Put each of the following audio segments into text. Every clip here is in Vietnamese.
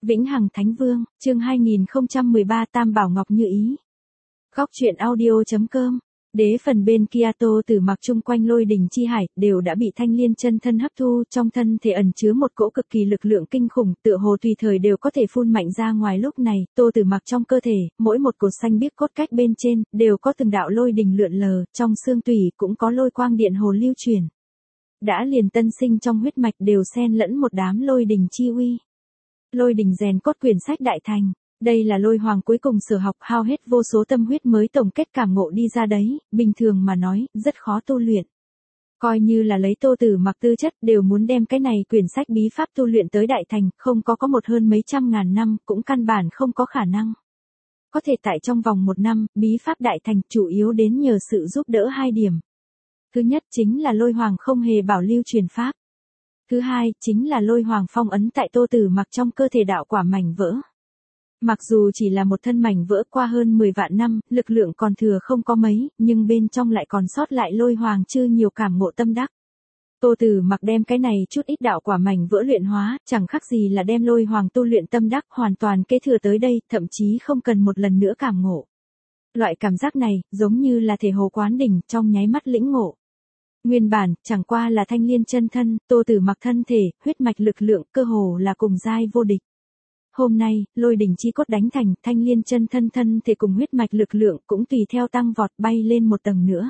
Vĩnh Hằng Thánh Vương, chương 2013 Tam Bảo Ngọc Như Ý. Góc truyện audio.com. Đế phần bên kia Tô Tử Mặc chung quanh lôi đình chi hải đều đã bị Thanh Liên chân thân hấp thu, trong thân thể ẩn chứa một cỗ cực kỳ lực lượng kinh khủng, tựa hồ tùy thời đều có thể phun mạnh ra ngoài. Lúc này, Tô Tử Mặc trong cơ thể, mỗi một cột xanh biếc cốt cách bên trên đều có từng đạo lôi đình lượn lờ, trong xương tủy cũng có lôi quang điện hồ lưu chuyển. Đã liền tân sinh trong huyết mạch đều xen lẫn một đám lôi đình chi uy. Lôi đình rèn cốt quyển sách đại thành, đây là Lôi Hoàng cuối cùng sở học, hao hết vô số tâm huyết mới tổng kết cảm ngộ đi ra đấy, bình thường mà nói, rất khó tu luyện. Coi như là lấy Tô Tử Mặc tư chất đều muốn đem cái này quyển sách bí pháp tu luyện tới đại thành, không có một hơn mấy trăm ngàn năm, cũng căn bản không có khả năng. Có thể tại trong vòng một năm, bí pháp đại thành chủ yếu đến nhờ sự giúp đỡ hai điểm. Thứ nhất chính là Lôi Hoàng không hề bảo lưu truyền pháp. Thứ hai, chính là Lôi Hoàng phong ấn tại Tô Tử Mặc trong cơ thể đạo quả mảnh vỡ. Mặc dù chỉ là một thân mảnh vỡ qua hơn 10 vạn năm, lực lượng còn thừa không có mấy, nhưng bên trong lại còn sót lại Lôi Hoàng chưa nhiều cảm ngộ tâm đắc. Tô Tử Mặc đem cái này chút ít đạo quả mảnh vỡ luyện hóa, chẳng khác gì là đem Lôi Hoàng tu luyện tâm đắc hoàn toàn kế thừa tới đây, thậm chí không cần một lần nữa cảm ngộ. Loại cảm giác này, giống như là thể hồ quán đỉnh, trong nháy mắt lĩnh ngộ. Nguyên bản, chẳng qua là Thanh Liên chân thân, Tô Tử Mặc thân thể, huyết mạch lực lượng, cơ hồ là cùng giai vô địch. Hôm nay, lôi đỉnh chi cốt đánh thành, Thanh Liên chân thân thể cùng huyết mạch lực lượng cũng tùy theo tăng vọt bay lên một tầng nữa.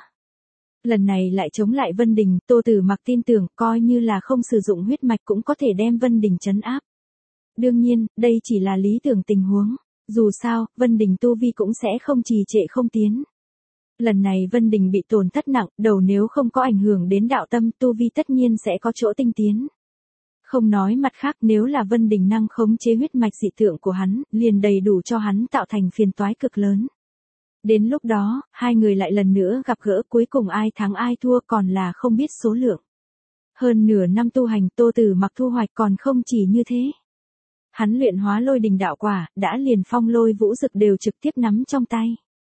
Lần này lại chống lại Vân Đình, Tô Tử Mặc tin tưởng, coi như là không sử dụng huyết mạch cũng có thể đem Vân Đình trấn áp. Đương nhiên, đây chỉ là lý tưởng tình huống. Dù sao, Vân Đình tu vi cũng sẽ không trì trệ không tiến. Lần này Vân Đình bị tổn thất nặng, đầu nếu không có ảnh hưởng đến đạo tâm, tu vi tất nhiên sẽ có chỗ tinh tiến. Không nói mặt khác, nếu là Vân Đình năng khống chế huyết mạch dị tượng của hắn, liền đầy đủ cho hắn tạo thành phiền toái cực lớn. Đến lúc đó, hai người lại lần nữa gặp gỡ, cuối cùng ai thắng ai thua còn là không biết số lượng. Hơn nửa năm tu hành, Tô Tử Mặc thu hoạch còn không chỉ như thế. Hắn luyện hóa lôi đình đạo quả, đã liền phong lôi vũ dực đều trực tiếp nắm trong tay.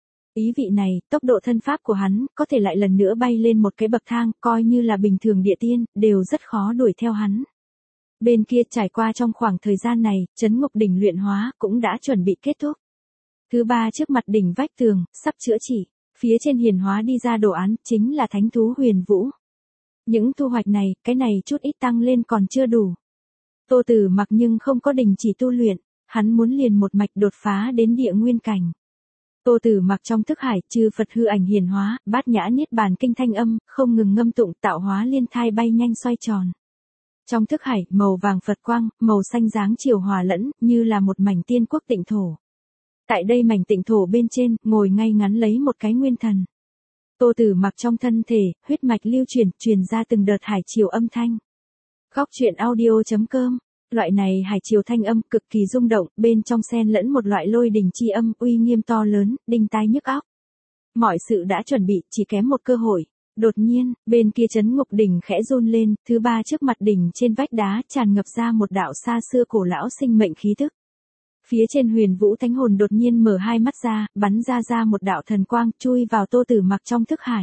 Ý vị này, tốc độ thân pháp của hắn, có thể lại lần nữa bay lên một cái bậc thang, coi như là bình thường địa tiên, đều rất khó đuổi theo hắn. Bên kia trải qua trong khoảng thời gian này, Trấn Ngục đỉnh luyện hóa, cũng đã chuẩn bị kết thúc. Thứ ba trước mặt đỉnh vách tường, sắp chữa trị, phía trên hiển hóa đi ra đồ án, chính là thánh thú huyền vũ. Những thu hoạch này, cái này chút ít tăng lên còn chưa đủ. Tô Tử Mặc nhưng không có đình chỉ tu luyện, hắn muốn liền một mạch đột phá đến địa nguyên cảnh. Tô Tử Mặc trong thức hải, chư Phật hư ảnh hiển hóa, bát nhã niết bàn kinh thanh âm, không ngừng ngâm tụng, tạo hóa liên thai bay nhanh xoay tròn. Trong thức hải, màu vàng Phật quang, màu xanh dáng chiều hòa lẫn, như là một mảnh tiên quốc tịnh thổ. Tại đây mảnh tịnh thổ bên trên, ngồi ngay ngắn lấy một cái nguyên thần. Tô Tử Mặc trong thân thể, huyết mạch lưu truyền ra từng đợt hải chiều âm thanh. Góc truyện audio.com. Loại này hải chiều thanh âm cực kỳ rung động, bên trong xen lẫn một loại lôi đình chi âm uy nghiêm to lớn, đinh tai nhức óc. Mọi sự đã chuẩn bị, chỉ kém một cơ hội. Đột nhiên, bên kia Trấn Ngục đỉnh khẽ run lên, thứ ba trước mặt đỉnh trên vách đá tràn ngập ra một đạo xa xưa cổ lão sinh mệnh khí tức. Phía trên Huyền Vũ Thánh Hồn đột nhiên mở hai mắt ra, bắn ra một đạo thần quang, chui vào Tô Tử Mặc trong thức hải.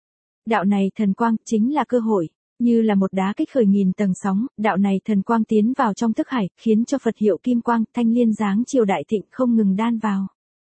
Đạo này thần quang chính là cơ hội. Như là một đá kích khởi nghìn tầng sóng, đạo này thần quang tiến vào trong thức hải, khiến cho Phật hiệu kim quang, thanh liên dáng chiều đại thịnh không ngừng đan vào.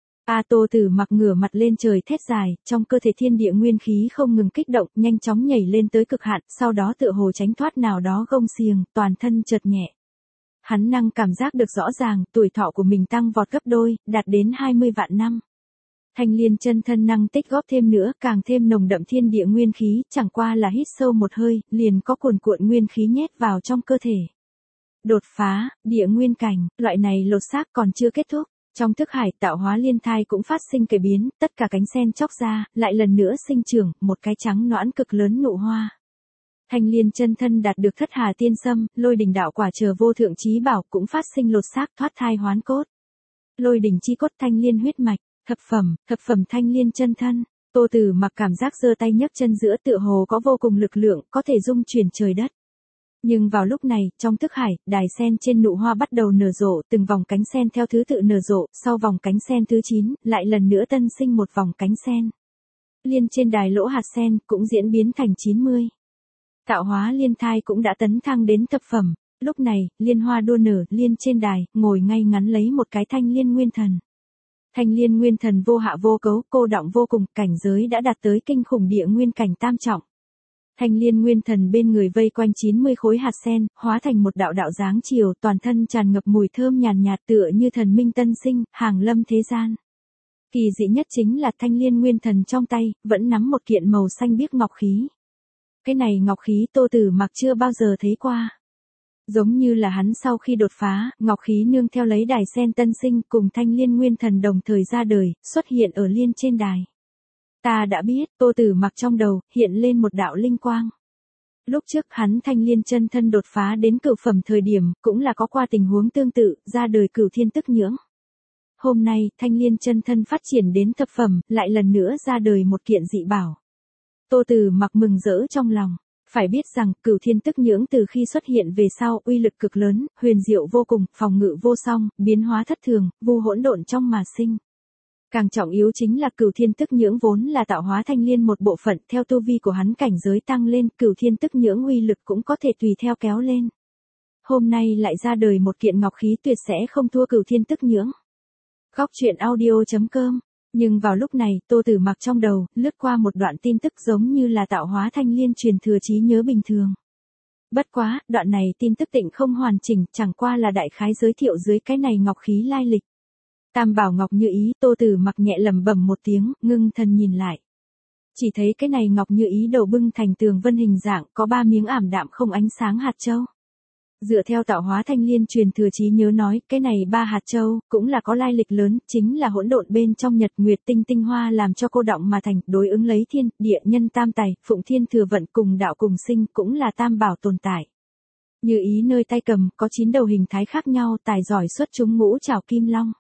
Tô Tử Mặc ngửa mặt lên trời thét dài, trong cơ thể thiên địa nguyên khí không ngừng kích động, nhanh chóng nhảy lên tới cực hạn, sau đó tựa hồ tránh thoát nào đó gông xiềng, toàn thân chợt nhẹ. Hắn năng cảm giác được rõ ràng, tuổi thọ của mình tăng vọt gấp đôi, đạt đến 20 vạn năm. Thanh Liên chân thân năng tích góp thêm nữa, càng thêm nồng đậm thiên địa nguyên khí, chẳng qua là hít sâu một hơi, liền có cuồn cuộn nguyên khí nhét vào trong cơ thể. Đột phá, địa nguyên cảnh, loại này lột xác còn chưa kết thúc. Trong thức hải, tạo hóa liên thai cũng phát sinh cải biến, tất cả cánh sen chóc ra, lại lần nữa sinh trưởng, một cái trắng nõn cực lớn nụ hoa. Thanh Liên chân thân đạt được thất hà tiên sâm, lôi đình đạo quả chờ vô thượng chí bảo cũng phát sinh lột xác thoát thai hoán cốt. Lôi đình chi cốt Thanh Liên huyết mạch, thập phẩm Thanh Liên chân thân. Tô Tử Mặc cảm giác giơ tay nhấc chân giữa tựa hồ có vô cùng lực lượng, có thể dung chuyển trời đất. Nhưng vào lúc này, trong thức hải, đài sen trên nụ hoa bắt đầu nở rộ, từng vòng cánh sen theo thứ tự nở rộ, sau vòng cánh sen thứ 9, lại lần nữa tân sinh một vòng cánh sen. Liên trên đài lỗ hạt sen cũng diễn biến thành 90. Tạo hóa liên thai cũng đã tấn thăng đến thập phẩm, Lúc này, liên hoa đua nở, liên trên đài, ngồi ngay ngắn lấy một cái thanh liên nguyên thần. Thanh liên nguyên thần vô hạ vô cấu, cô đọng vô cùng, cảnh giới đã đạt tới kinh khủng địa nguyên cảnh tam trọng. Thanh liên nguyên thần bên người vây quanh 90 khối hạt sen, hóa thành một đạo đạo dáng chiều, toàn thân tràn ngập mùi thơm nhàn nhạt tựa như thần minh tân sinh, hàng lâm thế gian. Kỳ dị nhất chính là thanh liên nguyên thần trong tay, vẫn nắm một kiện màu xanh biếc ngọc khí. Cái này ngọc khí Tô Tử Mặc chưa bao giờ thấy qua. Giống như là hắn sau khi đột phá, ngọc khí nương theo lấy đài sen tân sinh cùng thanh liên nguyên thần đồng thời ra đời, xuất hiện ở liên trên đài. Ta đã biết, Tô Tử Mặc trong đầu, hiện lên một đạo linh quang. Lúc trước hắn thanh liên chân thân đột phá đến cửu phẩm thời điểm, cũng là có qua tình huống tương tự, ra đời cửu thiên tức nhưỡng. Hôm nay, thanh liên chân thân phát triển đến thập phẩm, lại lần nữa ra đời một kiện dị bảo. Tô Tử Mặc mừng rỡ trong lòng. Phải biết rằng, cửu thiên tức nhưỡng từ khi xuất hiện về sau, uy lực cực lớn, huyền diệu vô cùng, phòng ngự vô song, biến hóa thất thường, vu hỗn độn trong mà sinh. Càng trọng yếu chính là cửu thiên tức nhưỡng vốn là tạo hóa thanh liên một bộ phận, theo tu vi của hắn cảnh giới tăng lên, cửu thiên tức nhưỡng uy lực cũng có thể tùy theo kéo lên. Hôm nay lại ra đời một kiện ngọc khí tuyệt sẽ không thua cửu thiên tức nhưỡng. Góc truyện audio.com. Nhưng vào lúc này, Tô Tử Mặc trong đầu, lướt qua một đoạn tin tức giống như là tạo hóa thanh liên truyền thừa trí nhớ bình thường. Bất quá, đoạn này tin tức tịnh không hoàn chỉnh, chẳng qua là đại khái giới thiệu dưới cái này ngọc khí lai lịch. Tam bảo ngọc như ý, Tô Tử Mặc nhẹ lẩm bẩm một tiếng, ngưng thần nhìn lại. Chỉ thấy cái này ngọc như ý đầu bưng thành tường vân hình dạng, có 3 miếng ảm đạm không ánh sáng hạt châu. Dựa theo tạo hóa thanh liên truyền thừa trí nhớ nói, cái này 3 hạt châu, cũng là có lai lịch lớn, chính là hỗn độn bên trong nhật nguyệt tinh tinh hoa làm cho cô đọng mà thành, đối ứng lấy thiên, địa nhân tam tài, phụng thiên thừa vận cùng đạo cùng sinh, cũng là tam bảo tồn tại. Như ý nơi tay cầm, có 9 đầu hình thái khác nhau, tài giỏi xuất chúng ngũ trảo kim long.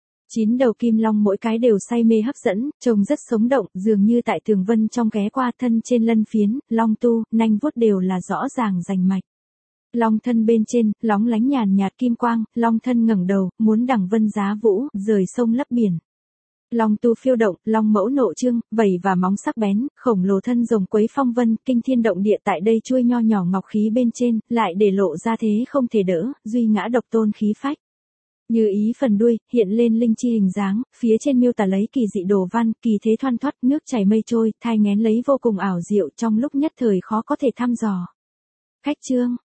9 đầu kim long mỗi cái đều say mê hấp dẫn, trông rất sống động, dường như tại tường vân trong ghé qua thân trên lân phiến, long tu, nanh vuốt đều là rõ ràng rành mạch. Long thân bên trên, lóng lánh nhàn nhạt kim quang, long thân ngẩng đầu, muốn đẳng vân giá vũ, rời sông lấp biển. Long tu phiêu động, long mẫu nộ trương, vảy và móng sắc bén, khổng lồ thân rồng quấy phong vân, kinh thiên động địa tại đây chuôi nho nhỏ ngọc khí bên trên, lại để lộ ra thế không thể đỡ, duy ngã độc tôn khí phách. Như ý phần đuôi, hiện lên linh chi hình dáng, phía trên miêu tả lấy kỳ dị đồ văn, kỳ thế thoăn thoắt, nước chảy mây trôi, thai nghén lấy vô cùng ảo diệu trong lúc nhất thời khó có thể thăm dò. Khách chương.